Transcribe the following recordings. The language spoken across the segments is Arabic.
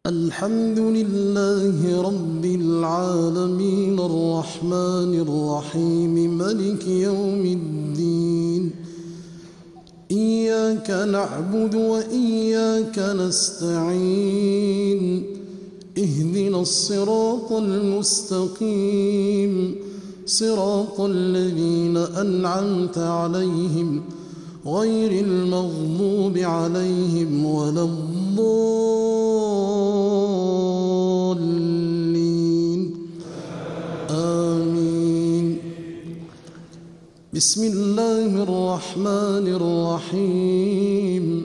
الحمد لله رب العالمين الرحمن الرحيم ملك يوم الدين. إياك نعبد وإياك نستعين. اهدنا الصراط المستقيم، صراط الذين أنعمت عليهم غير المغضوب عليهم ولا الضالين. آمين. بسم الله الرحمن الرحيم.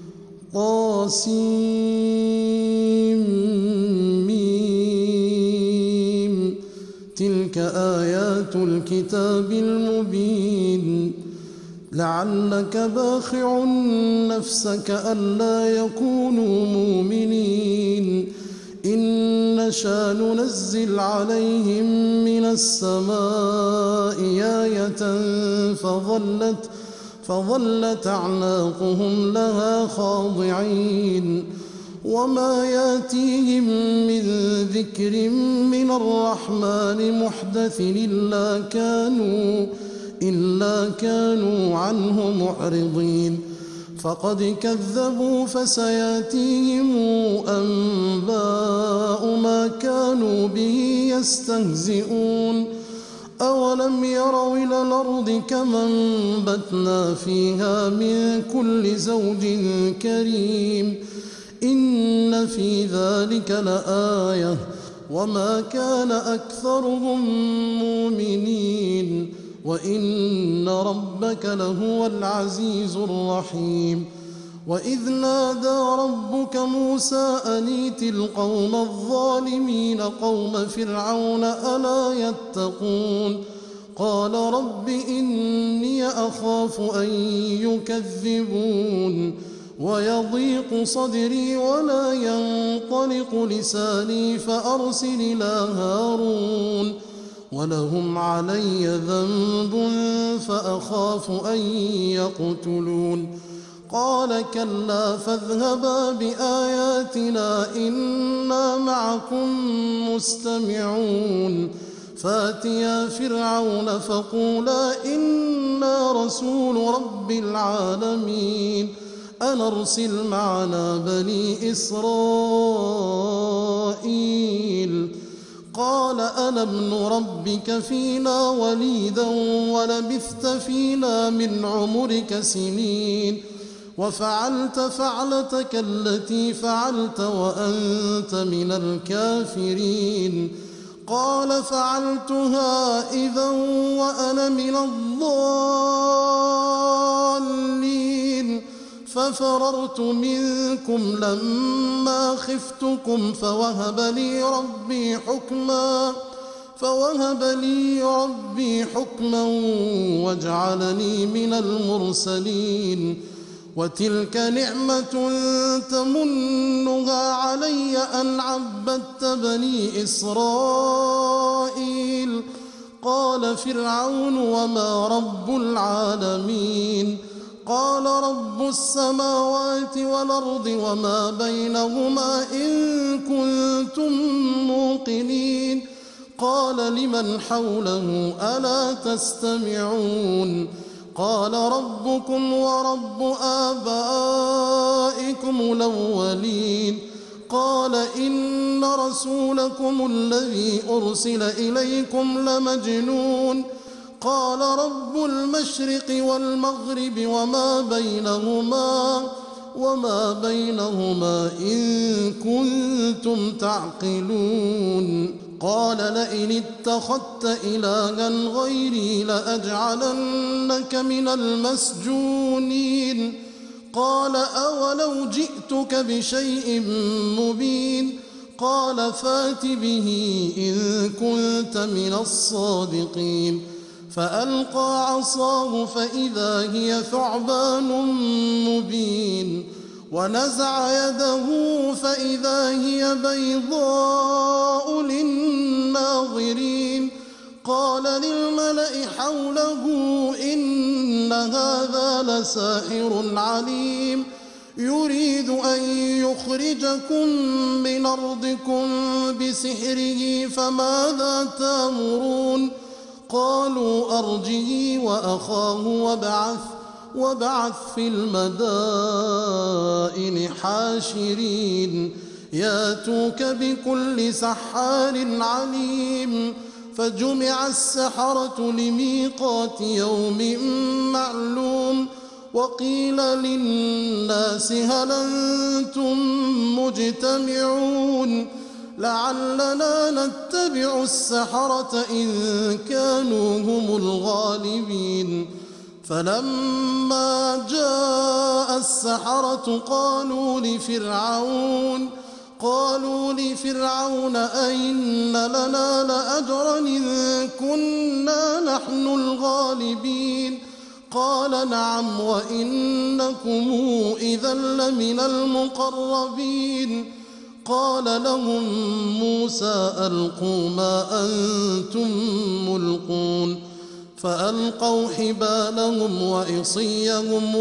طاسيم. تلك آيات الكتاب المبين. لعلك باخع نفسك ألا يكونوا مؤمنين إن نشأ ننزل عليهم من السماء آية فظلت أعناقهم لها خاضعين. وما ياتيهم من ذكر من الرحمن محدث إلا كانوا عنه معرضين. فقد كذبوا فسياتيهم أنباء ما كانوا به يستهزئون. أولم يروا إلى الأرض كما أنبتنا فيها من كل زوج كريم إن في ذلك لآية وما كان أكثرهم مؤمنين وإن ربك لهو العزيز الرحيم. وإذ نادى ربك موسى أن ائت القوم الظالمين قوم فرعون ألا يتقون. قال رب إني أخاف أن يكذبون ويضيق صدري ولا ينطلق لساني فأرسل إلى هارون ولهم علي ذنب فأخاف أن يقتلون. قال كلا فاذهبا بآياتنا إنا معكم مستمعون. فاتيا فرعون فقولا إنا رسول رب العالمين أن أرسل معنا بني إسرائيل. قال ألم نربك فينا وليدا ولبثت فينا من عمرك سنين وفعلت فعلتك التي فعلت وأنت من الكافرين. قال فعلتها إذا وأنا من الضالين ففررت منكم لما خفتكم فوهب لي ربي حكما وجعلني من المرسلين. وتلك نعمة تمنها علي أن عبدت بني إسرائيل. قال فرعون وما رب العالمين. قال رب السماوات والأرض وما بينهما إن كنتم موقنين. قال لمن حوله ألا تستمعون. قال ربكم ورب آبائكم الأولين. قال إن رسولكم الذي أرسل إليكم لمجنون. قال رب المشرق والمغرب وما بينهما إن كنتم تعقلون. قال لئن اتخذت إلها غيري لأجعلنك من المسجونين. قال أولو جئتك بشيء مبين. قال فات به إن كنت من الصادقين. فألقى عصاه فإذا هي ثعبان مبين ونزع يده فإذا هي بيضاء للناظرين. قال للملأ حوله إن هذا لساحر عليم يريد أن يخرجكم من أرضكم بسحره فماذا تأمرون قالوا أرجه وأخاه وابعث في المدائن حاشرين ياتوك بكل سحار عليم فجمع السحرة لميقات يوم معلوم وقيل للناس هل أنتم مجتمعون لعلنا نتبع السحرة إن كانوا هم الغالبين فلما جاء السحرة قالوا لفرعون أئن لنا لأجرا إن كنا نحن الغالبين قال نعم وإنكم إذا لمن المقربين قال لهم موسى ألقوا ما أنتم ملقون فألقوا حبالهم وعصيهم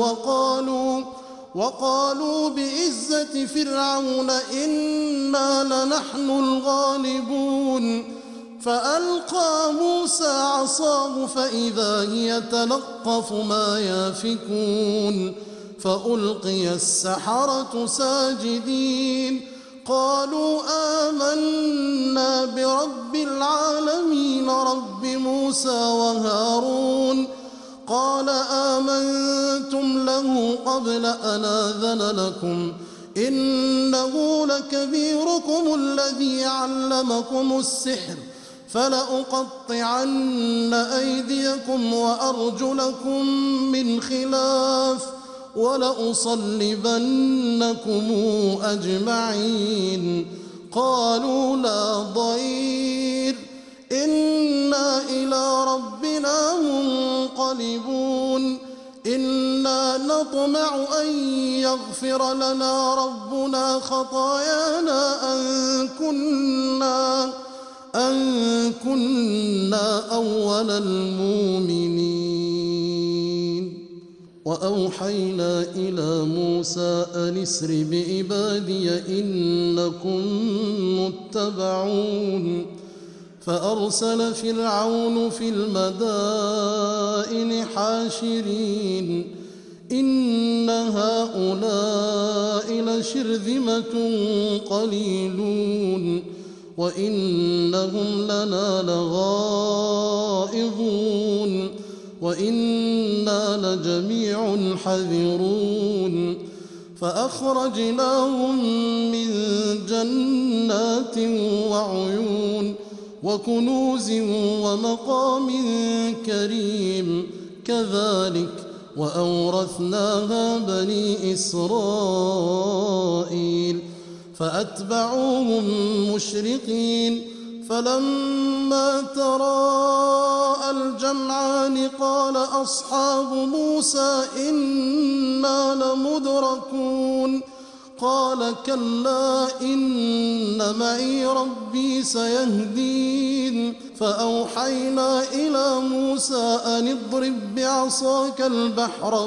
وقالوا بعزة فرعون إنا لنحن الغالبون فألقى موسى عصاه فإذا هي تلقف ما يافكون فألقي السحرة ساجدين قالوا آمنا برب العالمين رب موسى وهارون قال آمنتم له قبل أن آذن لكم إنه لكبيركم الذي علمكم السحر فلأقطعن أيديكم وأرجلكم من خلاف ولأصلبنكم أجمعين قالوا لا ضير إنا إلى ربنا منقلبون إنا نطمع أن يغفر لنا ربنا خطايانا أن كنا أول المؤمنين وأوحينا إلى موسى أن اسر بعبادي إنكم متبعون فأرسل فرعون في المدائن حاشرين إن هؤلاء لشرذمة قليلون وإنهم لنا لغائظون وإنا لجميع حذرون فأخرجناهم من جنات وعيون وكنوز ومقام كريم كذلك وأورثناها بني إسرائيل فأتبعوهم مشرقين فلما تراءى الجمعان قال أصحاب موسى إنا لمدركون قال كلا إن معي ربي سيهدين فأوحينا إلى موسى أن اضرب بعصاك البحر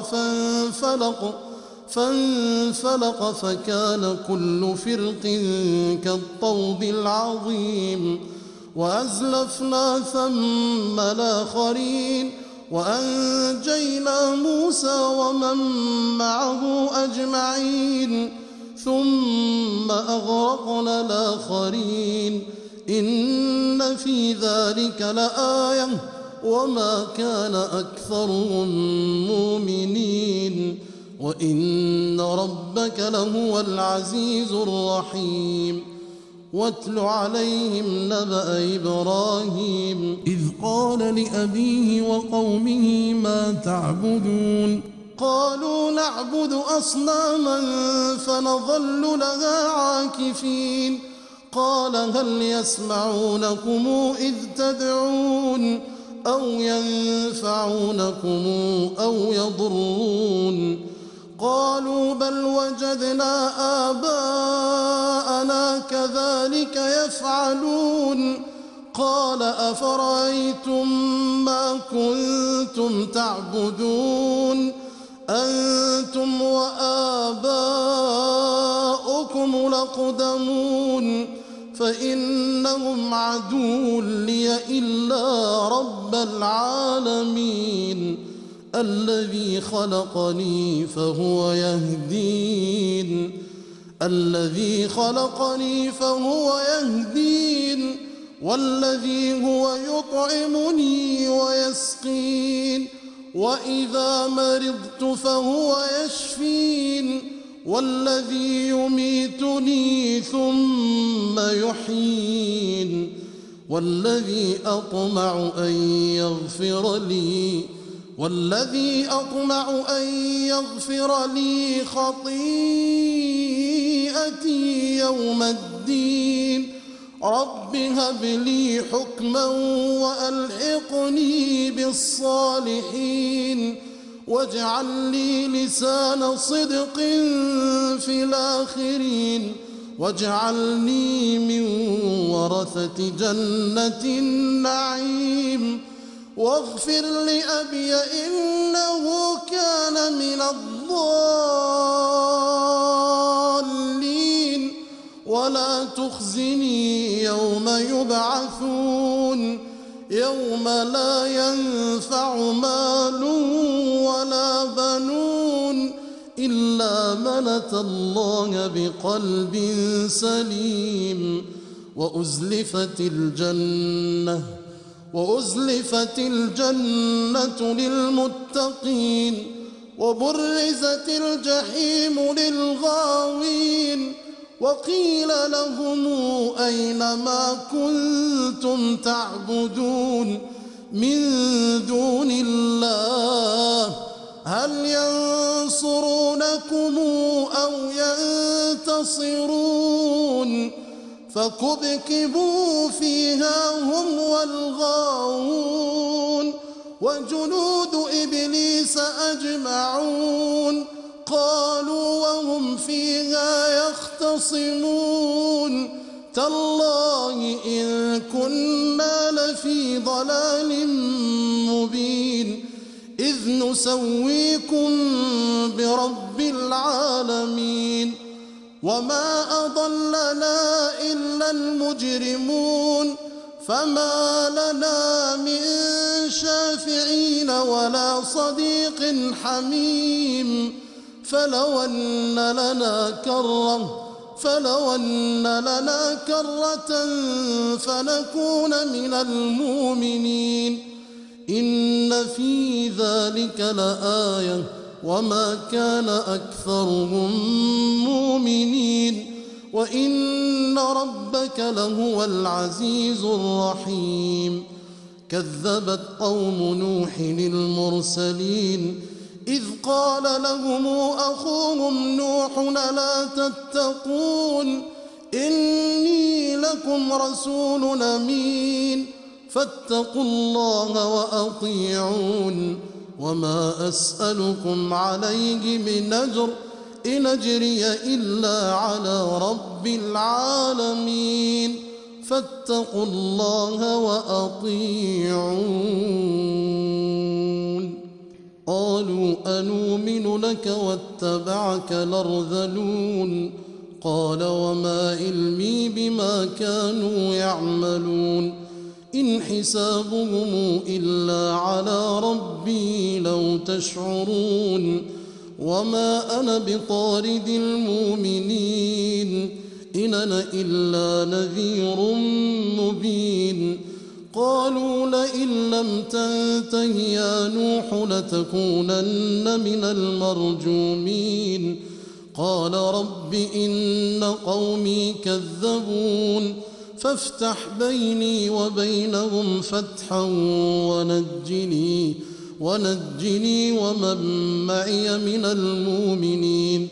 فانفلق فكان كل فرق كالطود العظيم وأزلفنا ثم الآخرين وأنجينا موسى ومن معه أجمعين ثم أغرقنا الآخرين إن في ذلك لآية وما كان أكثرهم مؤمنين وإن ربك لهو العزيز الرحيم واتل عليهم نبأ إبراهيم إذ قال لأبيه وقومه ما تعبدون قالوا نعبد أصناما فنظل لها عاكفين قال هل يسمعونكم إذ تدعون أو ينفعونكم أو يضرون قالوا بل وجدنا آباءنا كذلك يفعلون قال أفرأيتم ما كنتم تعبدون أنتم وآباؤكم الأقدمون فإنهم عدو لي إلا رب العالمين الذي خلقني فهو يهدين والذي هو يطعمني ويسقين وإذا مرضت فهو يشفين والذي يميتني ثم يحيين والذي أطمع أن يغفر لي خطيئتي يوم الدين رب هب لي حكما وألحقني بالصالحين واجعل لي لسان صدق في الآخرين واجعلني من ورثة جنة النعيم واغفر لأبي إنه كان من الضالين ولا تخزني يوم يبعثون يوم لا ينفع مال ولا بنون إلا من أتى الله بقلب سليم وأزلفت الجنة للمتقين وبرزت الجحيم للغاوين وقيل لهم أين ما كنتم تعبدون من دون الله هل ينصرونكم أو ينتصرون فكبكبوا فيها هم والغاوون وجنود إبليس أجمعون قالوا وهم فيها يختصمون تالله إن كنا لفي ضلال مبين إذ نسويكم برب العالمين وما أضلنا إلا المجرمون فما لنا من شافعين ولا صديق حميم فلو أن لنا كرة فنكون من المؤمنين إن في ذلك لآية وما كان أكثرهم مؤمنين وإن ربك لهو العزيز الرحيم كذبت قوم نوح المرسلين إذ قال لهم أخوهم نوح لا تتقون إني لكم رسول أمين فاتقوا الله وأطيعون وما أسألكم عليه من أجر إن أجري إلا على رب العالمين فاتقوا الله وأطيعون قالوا أنؤمن لك واتبعك الأرذلون قال وما علمي بما كانوا يعملون إن حسابهم إلا على ربي لو تشعرون وما أنا بطارد المؤمنين إن أنا إلا نذير مبين قالوا لئن لم تنته يا نوح لتكونن من المرجومين قال رب إن قومي كذبون فافتح بيني وبينهم فتحا ونجني ومن معي من المؤمنين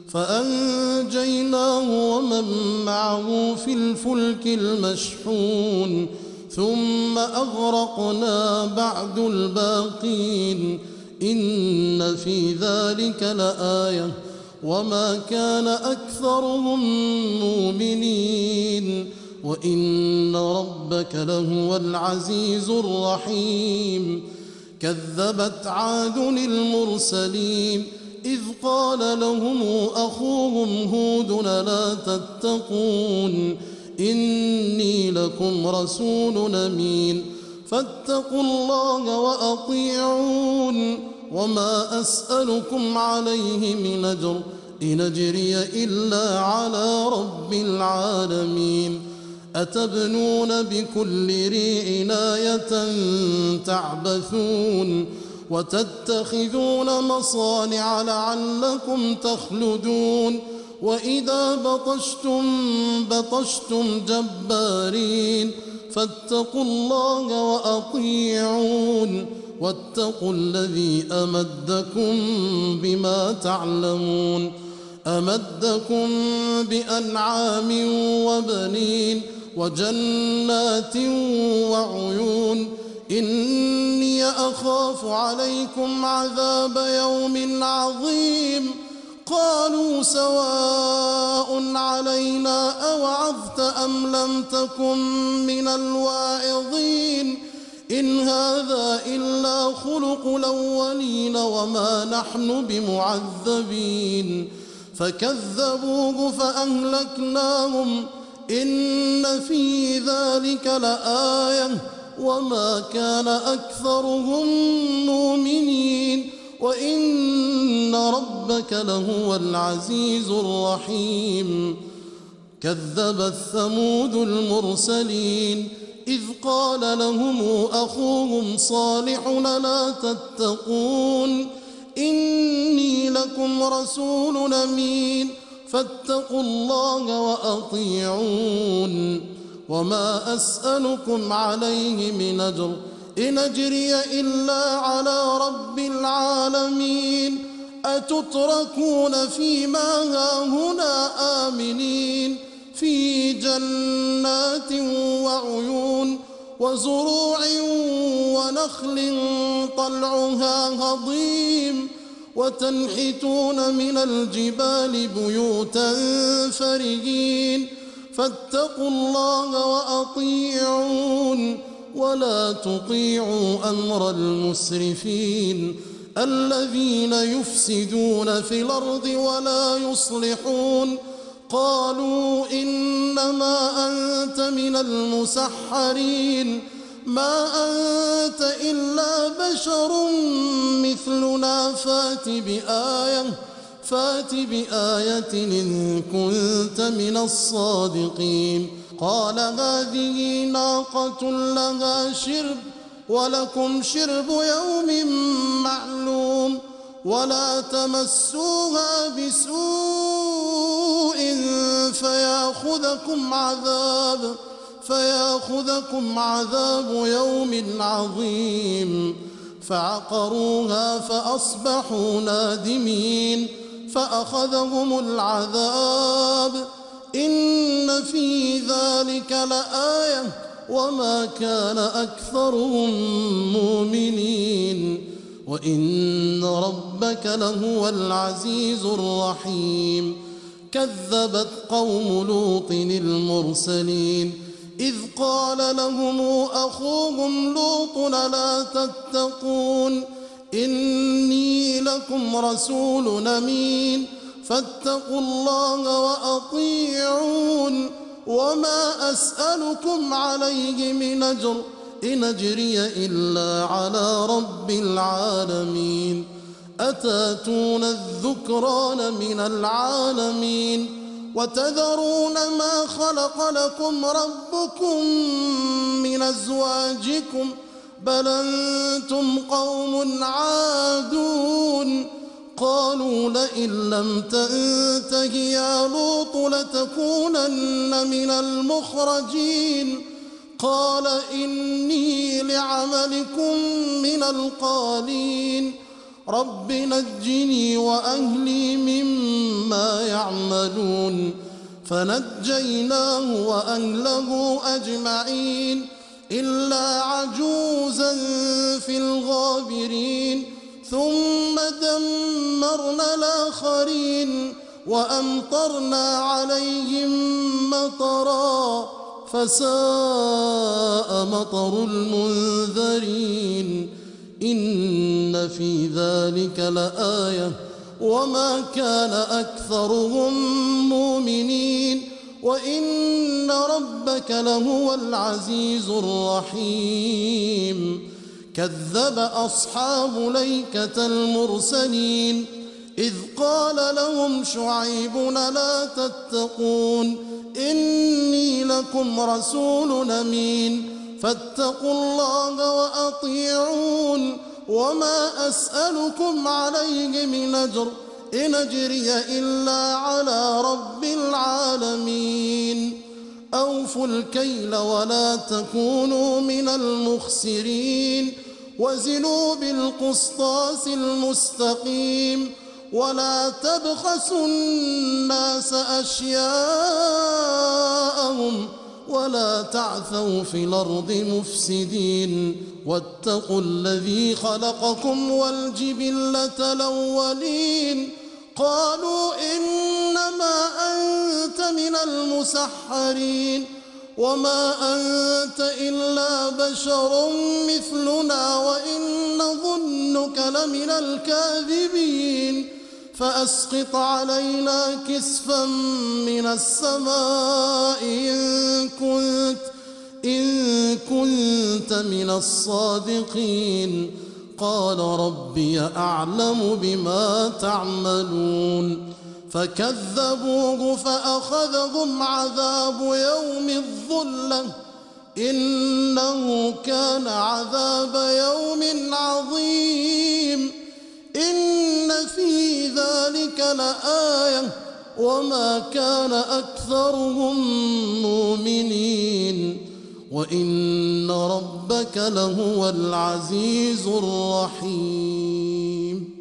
فأنجيناه ومن معه في الفلك المشحون ثم أغرقنا بعد الباقين إن في ذلك لآية وما كان أكثرهم مؤمنين وإن ربك لهو العزيز الرحيم كذبت عاد المرسلين إذ قال لهم أخوهم هود لا تتقون إني لكم رسول أمين فاتقوا الله وأطيعون وما أسألكم عليه من أجر إن أجري إلا على رب العالمين أتبنون بكل ريع آية تعبثون وتتخذون مصانع لعلكم تخلدون وإذا بطشتم جبارين فاتقوا الله وأطيعون واتقوا الذي أمدكم بما تعلمون أمدكم بأنعام وبنين وجنات وعيون إني أخاف عليكم عذاب يوم عظيم قالوا سواء علينا أوعظت أم لم تكن من الواعظين إن هذا إلا خلق الأولين وما نحن بمعذبين فكذبوه فأهلكناهم إن في ذلك لآية وما كان أكثرهم مؤمنين وإن ربك لهو العزيز الرحيم كذبت ثمود المرسلين إذ قال لهم أخوهم صالح لا تتقون إني لكم رسول أمين فاتقوا الله وأطيعون وما أسألكم عليه من أجر إن أجري إلا على رب العالمين أتتركون فيما هاهنا آمنين في جنات وعيون وزروع ونخل طلعها هضيم وتنحتون من الجبال بيوتا فرهين فاتقوا الله وأطيعون ولا تطيعوا أمر المسرفين الذين يفسدون في الأرض ولا يصلحون قالوا إنما أنت من المسحرين ما أنت إلا بشر مثلنا فات بآية إن كنت من الصادقين قال هذه ناقة لها شرب ولكم شرب يوم معلوم ولا تمسوها بسوء فياخذكم عذاب يوم عظيم فعقروها فأصبحوا نادمين فأخذهم العذاب إن في ذلك لآية وما كان أكثرهم مؤمنين وإن ربك لهو العزيز الرحيم كذبت قوم لوط المرسلين إذ قال لهم أخوهم لوط لا تتقون إني لكم رسول أمين فاتقوا الله وأطيعون وما أسألكم عليه من أجر إن أجري إلا على رب العالمين أتاتون الذكران من العالمين وتذرون ما خلق لكم ربكم من أزواجكم بل أنتم قوم عادون قالوا لئن لم تنته يا لوط لتكونن من المخرجين قال إني لعملكم من القالين رب نجني وأهلي مما يعملون فنجيناه وأهله أجمعين إلا عجوزا في الغابرين ثم دمرنا الآخرين وأمطرنا عليهم مطرا فساء مطر المنذرين إن في ذلك لآية وما كان أكثرهم مؤمنين وإن ربك لهو العزيز الرحيم. كذب أصحاب الأيكة المرسلين إذ قال لهم شعيب لا تتقون إني لكم رسول أمين فاتقوا الله وأطيعون وما أسألكم عليه من أجر إن أجري إلا على رب العالمين. أوفوا الكيل ولا تكونوا من المخسرين وزنوا بالقسطاس المستقيم ولا تبخسوا الناس أشياءهم ولا تعثوا في الأرض مفسدين واتقوا الذي خلقكم والجبلة الأولين قالوا إنما أنت من المسحرين وما أنت إلا بشر مثلنا وإن نظنك لمن الكاذبين فأسقط علينا كسفا من السماء إن كنت من الصادقين قال ربي أعلم بما تعملون فكذبوه فأخذهم عذاب يوم الظلة إنه كان عذاب يوم عظيم. إن في ذلك لآية وما كان أكثرهم مؤمنين وإن ربك لهو العزيز الرحيم.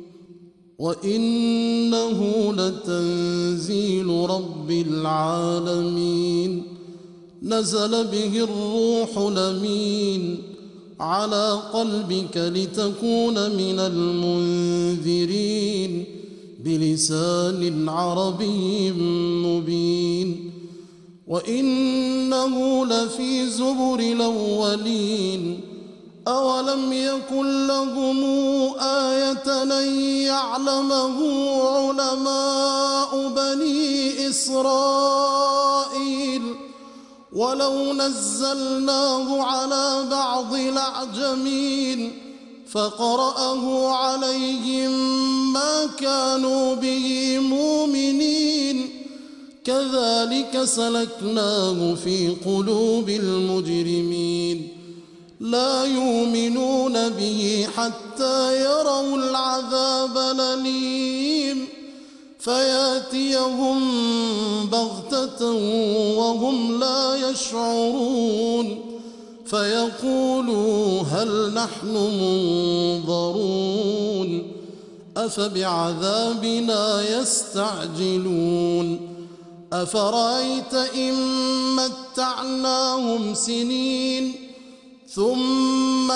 وإنه لتنزيل رب العالمين نزل به الروح الأمين على قلبك لتكون من المنذرين بلسان عربي مبين وإنه لفي زبر الأولين أولم يكن لهم آية أن يعلمه علماء بني إسرائيل ولو نزلناه على بعض الأعجمين فقرأه عليهم ما كانوا به مؤمنين كذلك سلكناه في قلوب المجرمين لا يؤمنون به حتى يروا العذاب الأليم فياتيهم بغتة وهم لا يشعرون فيقولوا هل نحن منظرون أفبعذابنا يستعجلون أفرأيت إن متعناهم سنين ثم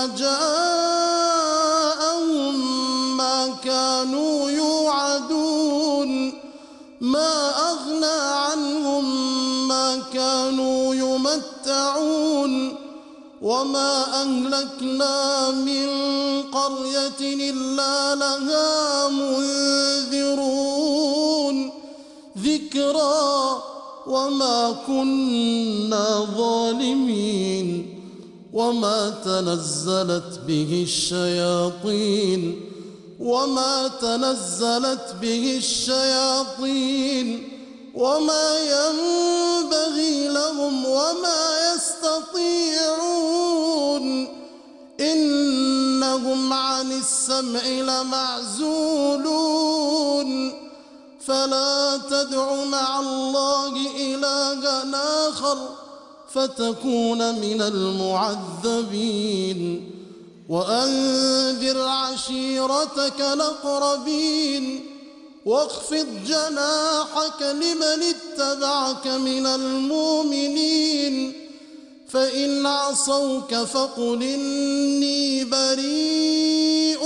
جاءهم ما كانوا يوعدون ما أغنى عنهم ما كانوا يمتعون وما أهلكنا من قرية إلا لها منذرون ذكرى وما كنا ظالمين وما تنزلت به الشياطين وما ينبغي لهم وما يستطيعون إنهم عن السمع لمعزولون فلا تدع مع الله إلها آخر فتكون من المعذبين وأنذر عشيرتك الأقربين واخفض جناحك لمن اتبعك من المؤمنين فإن عصوك فقل إني بريء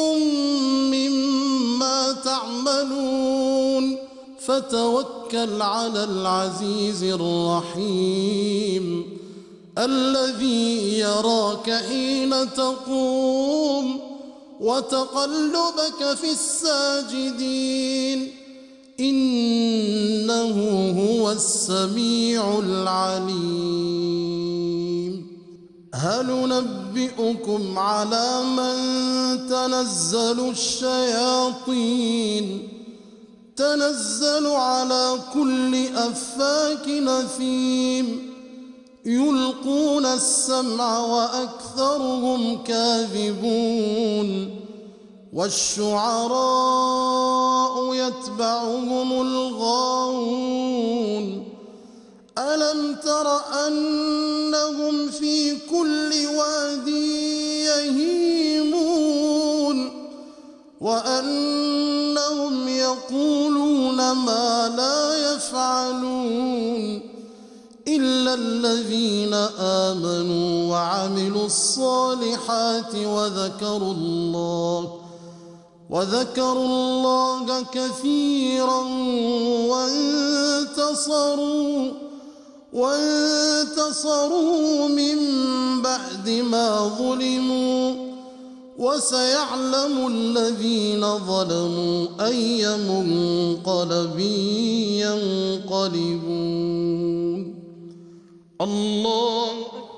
مما تعملون فتوكل على العزيز الرحيم الذي يراك حين تقوم وتقلبك في الساجدين إنه هو السميع العليم. هل ننبئكم على من تنزل الشياطين تنزل على كل أفاك أثيم يلقون السمع وأكثرهم كاذبون والشعراء يتبعهم الغاوون ألم تر أنهم في كل واد يهيمون وأنهم يقولون ما لا يفعلون إلا الذين آمنوا وعملوا الصالحات وذكروا الله كثيرا وانتصروا من بعد ما ظلموا وسيعلم الذين ظلموا أي منقلب ينقلبون. الله